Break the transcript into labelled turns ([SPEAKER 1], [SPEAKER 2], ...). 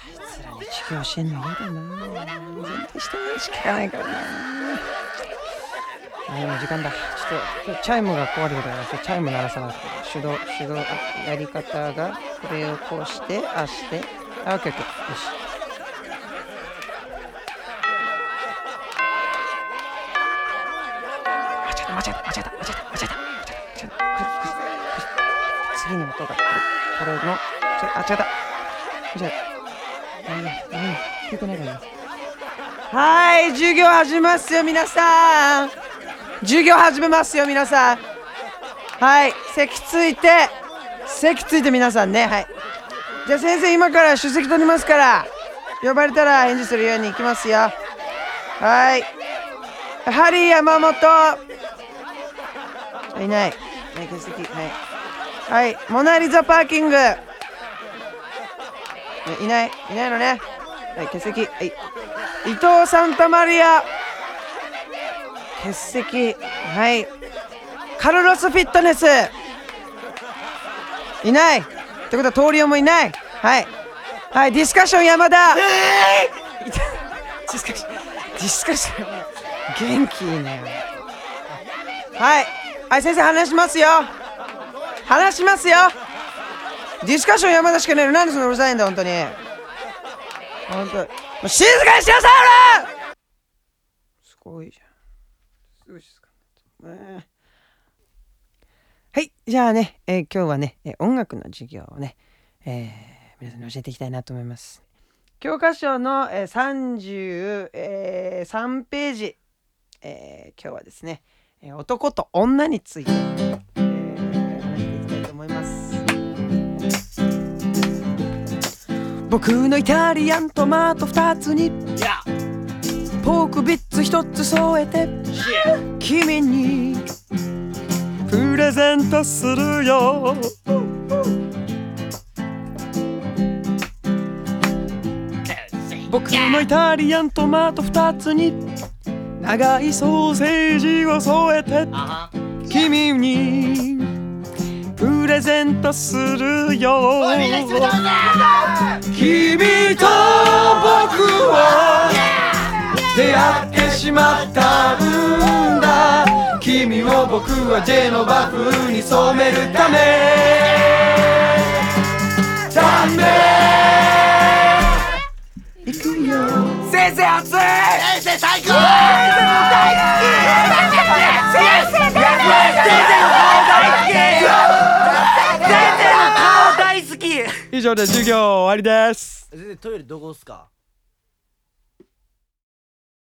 [SPEAKER 1] つらに授業してんの嫌だな。全然人の話聞かないからな。もう時間だ。ちょっとチャイムが壊れてるから、チャイム鳴らさないと。手動やり方がこれをこうしてオッケーオッケー、よし。間違えた。次の音がこれの違った聞いてないからね。はい、授業始めますよ皆さん。授業始めますよ皆さん。はい、席ついて皆さんね。はい、じゃあ先生今から出席取りますから、呼ばれたら返事するように行きますよ。はい、ハリー山本いない。欠席。はい、モナリザパーキングいないのね。はい、欠席。はい、伊藤サンタマリア欠席。はい、カルロスフィットネスいないってことはトーリオもいない。はい、ディスカッション山田ディスカッション元気いいね。はい、先生話しますよ。ディスカッション山田しかねえの。なんでそんなうるさいんだ本当に。本当もう静かにしなさい俺。すごいじゃん。すぐ静かになった。はい、じゃあね、今日はね、音楽の授業をね、皆さんに教えていきたいなと思います。教科書の、33ページ、今日はですね、男と女について、話していきたいと思います。僕のイタリアントマト2つにポークビッツ1つ添えて君にプレゼントするよ。僕のイタリアントマト2つに長いソーセージを添えて君にプレゼントするよ。君と僕は出会ってしまったんだ。君を僕はジェノバ風に染めるため行くよ。先生熱い。先生最高。先生も大好き。先生の顔大好き。先生の顔大好き。以上で授業終わりです。
[SPEAKER 2] 先生トイレどこっすか？